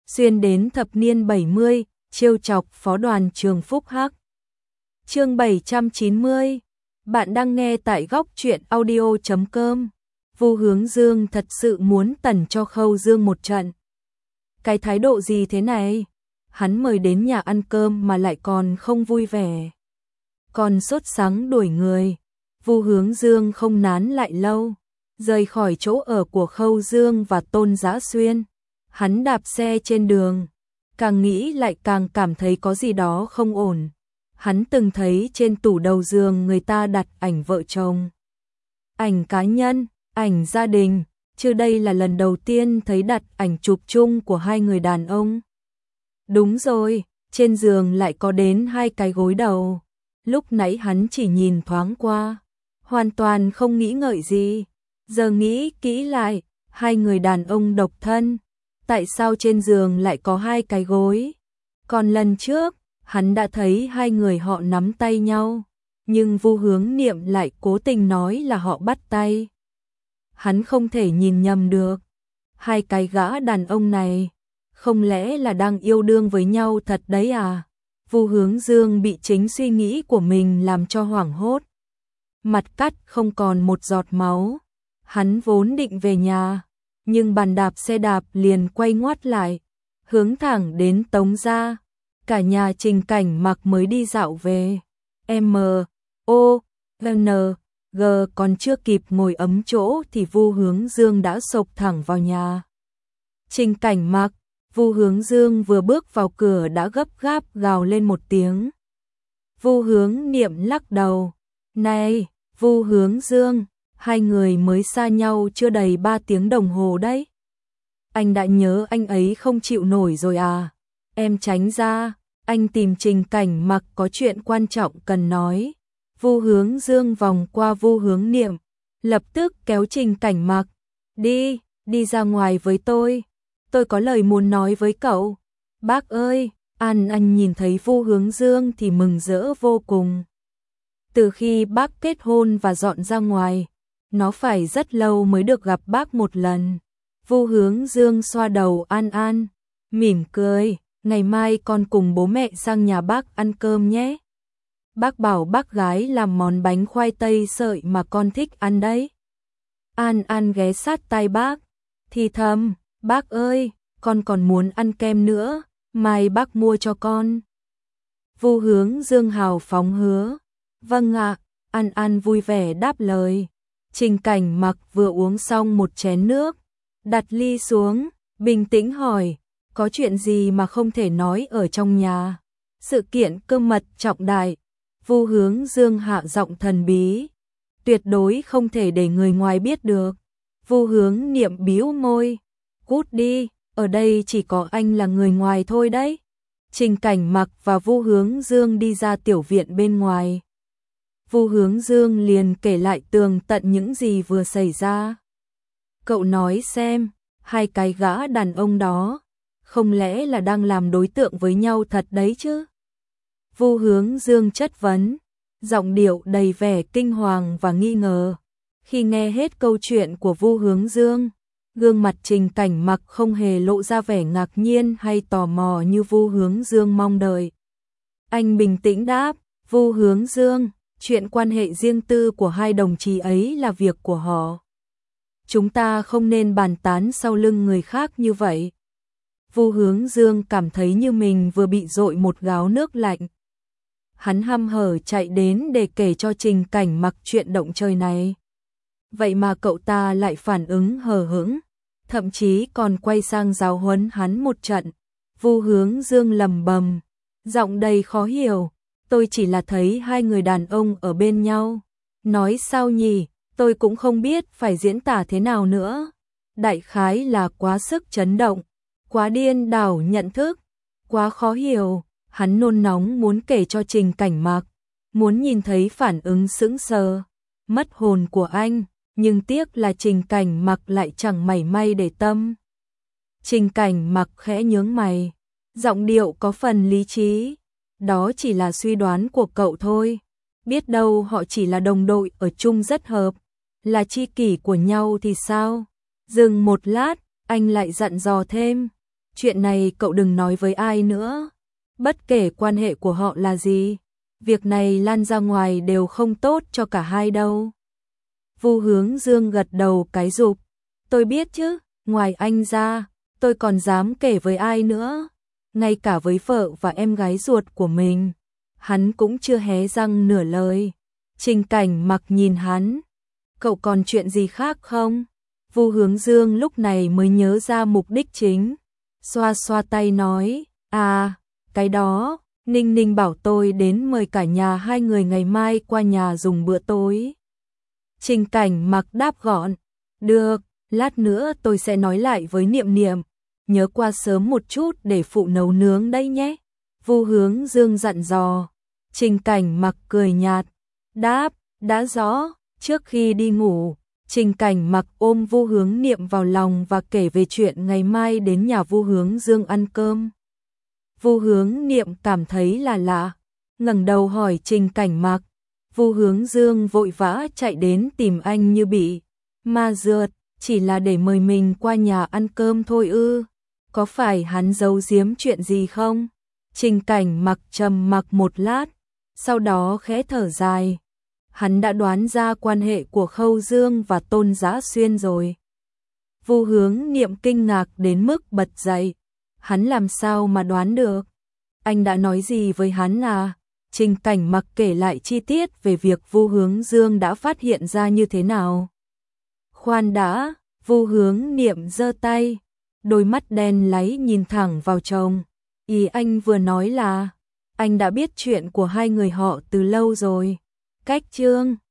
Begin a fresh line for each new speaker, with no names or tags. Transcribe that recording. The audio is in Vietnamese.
xuyên đến thập niên 70, trêu chọc phó đoàn trường Phúc Hắc. Chương 790. Bạn đang nghe tại góc truyện audio.com. Vu Hướng Dương thật sự muốn tẩn cho Khâu Dương một trận. Cái thái độ gì thế này? Hắn mời đến nhà ăn cơm mà lại còn không vui vẻ, còn sốt sắng đuổi người. Vu Hướng Dương không nán lại lâu, rời khỏi chỗ ở của Khâu Dương và Tôn Dã Xuyên. Hắn đạp xe trên đường, càng nghĩ lại càng cảm thấy có gì đó không ổn. Hắn từng thấy trên tủ đầu giường người ta đặt ảnh vợ chồng, ảnh cá nhân, ảnh gia đình, chứ đây là lần đầu tiên thấy đặt ảnh chụp chung của hai người đàn ông. Đúng rồi, trên giường lại có đến hai cái gối đầu. Lúc nãy hắn chỉ nhìn thoáng qua, hoàn toàn không nghĩ ngợi gì. Giờ nghĩ kỹ lại, hai người đàn ông độc thân, tại sao trên giường lại có hai cái gối? Còn lần trước, hắn đã thấy hai người họ nắm tay nhau, nhưng Vu Hướng Niệm lại cố tình nói là họ bắt tay. Hắn không thể nhìn nhầm được. Hai cái gã đàn ông này, không lẽ là đang yêu đương với nhau thật đấy à? Vu Hướng Dương bị chính suy nghĩ của mình làm cho hoảng hốt. Mặt cắt không còn một giọt máu. Hắn vốn định về nhà, nhưng bàn đạp xe đạp liền quay ngoắt lại, hướng thẳng đến Tống gia. Cả nhà Trình Cảnh Mặc mới đi dạo về. M.O.N.G còn chưa kịp ngồi ấm chỗ thì Vu Hướng Dương đã xộc thẳng vào nhà Trình Cảnh Mặc. Vu Hướng Dương vừa bước vào cửa đã gấp gáp gào lên một tiếng. Vu Hướng Niệm lắc đầu. Này, Vu Hướng Dương, hai người mới xa nhau chưa đầy 3 tiếng đồng hồ đấy. Anh đã nhớ anh ấy không chịu nổi rồi à? Em tránh ra, anh tìm Trình Cảnh Mặc có chuyện quan trọng cần nói. Vu Hướng Dương vòng qua Vu Hướng Niệm, lập tức kéo Trình Cảnh Mặc. Đi ra ngoài với tôi có lời muốn nói với cậu. Bác ơi, An nhìn thấy Vu Hướng Dương thì mừng rỡ vô cùng. Từ khi bác kết hôn và dọn ra ngoài, nó phải rất lâu mới được gặp bác một lần. Vu Hướng Dương xoa đầu An, mỉm cười, ngày mai con cùng bố mẹ sang nhà bác ăn cơm nhé. Bác bảo bác gái làm món bánh khoai tây sợi mà con thích ăn đấy. An ghé sát tai bác, thì thầm, bác ơi, con còn muốn ăn kem nữa, mai bác mua cho con. Vu Hướng Dương hào phóng hứa, vâng ạ. An vui vẻ đáp lời. Trình Cảnh Mặc vừa uống xong một chén nước, đặt ly xuống, bình tĩnh hỏi, có chuyện gì mà không thể nói ở trong nhà? Sự kiện cơ mật trọng đại. Vu Hướng Dương hạ giọng thần bí, tuyệt đối không thể để người ngoài biết được. Vu Hướng Niệm bĩu môi, cút đi, ở đây chỉ có anh là người ngoài thôi đấy. Trình Cảnh Mặc và Vu Hướng Dương đi ra tiểu viện bên ngoài. Vu Hướng Dương liền kể lại tường tận những gì vừa xảy ra. Cậu nói xem, hai cái gã đàn ông đó, không lẽ là đang làm đối tượng với nhau thật đấy chứ? Vu Hướng Dương chất vấn, giọng điệu đầy vẻ kinh hoàng và nghi ngờ. Khi nghe hết câu chuyện của Vu Hướng Dương, gương mặt Trình Cảnh Mặc không hề lộ ra vẻ ngạc nhiên hay tò mò như Vu Hướng Dương mong đợi. Anh bình tĩnh đáp, Vu Hướng Dương, chuyện quan hệ riêng tư của hai đồng chí ấy là việc của họ. Chúng ta không nên bàn tán sau lưng người khác như vậy. Vu Hướng Dương cảm thấy như mình vừa bị dội một gáo nước lạnh. Hắn hăm hở chạy đến để kể cho Trình Cảnh Mặc chuyện động trời này. Vậy mà cậu ta lại phản ứng hờ hững, thậm chí còn quay sang giáo huấn hắn một trận. Vu Hướng Dương lầm bầm, giọng đầy khó hiểu, tôi chỉ là thấy hai người đàn ông ở bên nhau. Nói sao nhỉ, tôi cũng không biết phải diễn tả thế nào nữa. Đại khái là quá sức chấn động, quá điên đảo nhận thức, quá khó hiểu. Hắn nôn nóng muốn kể cho Trình Cảnh Mặc, muốn nhìn thấy phản ứng sững sờ, mất hồn của anh, nhưng tiếc là Trình Cảnh Mặc lại chẳng mảy may để tâm. Trình Cảnh Mặc khẽ nhướng mày, giọng điệu có phần lý trí, đó chỉ là suy đoán của cậu thôi, biết đâu họ chỉ là đồng đội ở chung rất hợp, là tri kỷ của nhau thì sao? Dừng một lát, anh lại dặn dò thêm, chuyện này cậu đừng nói với ai nữa, bất kể quan hệ của họ là gì, việc này lan ra ngoài đều không tốt cho cả hai đâu. Vu Hướng Dương gật đầu cái rụp, tôi biết chứ, ngoài anh ra, tôi còn dám kể với ai nữa, ngay cả với vợ và em gái ruột của mình. Hắn cũng chưa hé răng nửa lời. Trình Cảnh Mặc nhìn hắn, cậu còn chuyện gì khác không? Vu Hướng Dương lúc này mới nhớ ra mục đích chính, xoa xoa tay nói, cái đó, Ninh Ninh bảo tôi đến mời cả nhà hai người ngày mai qua nhà dùng bữa tối. Trình Cảnh Mặc đáp gọn, được, lát nữa tôi sẽ nói lại với Niệm Niệm, nhớ qua sớm một chút để phụ nấu nướng đây nhé. Vu Hướng Dương dặn dò. Trình Cảnh Mặc cười nhạt, đáp, đã rõ. Trước khi đi ngủ, Trình Cảnh Mặc ôm Vu Hướng Niệm vào lòng và kể về chuyện ngày mai đến nhà Vu Hướng Dương ăn cơm. Vu Hướng Niệm cảm thấy là lạ, ngẩng đầu hỏi Trình Cảnh Mặc. Vu Hướng Dương vội vã chạy đến tìm anh như bị ma rượt, chỉ là để mời mình qua nhà ăn cơm thôi ư? Có phải hắn giấu giếm chuyện gì không? Trình Cảnh Mặc trầm mặc một lát, sau đó khẽ thở dài. Hắn đã đoán ra quan hệ của Khâu Dương và Tôn Giá Xuyên rồi. Vu Hướng Niệm kinh ngạc đến mức bật dậy. Hắn làm sao mà đoán được? Anh đã nói gì với hắn à? Trình Cảnh Mặc kể lại chi tiết về việc Vu Hướng Dương đã phát hiện ra như thế nào. Khoan đã, Vu Hướng Niệm giơ tay, đôi mắt đen láy nhìn thẳng vào chồng. Ý anh vừa nói là anh đã biết chuyện của hai người họ từ lâu rồi. Cách chương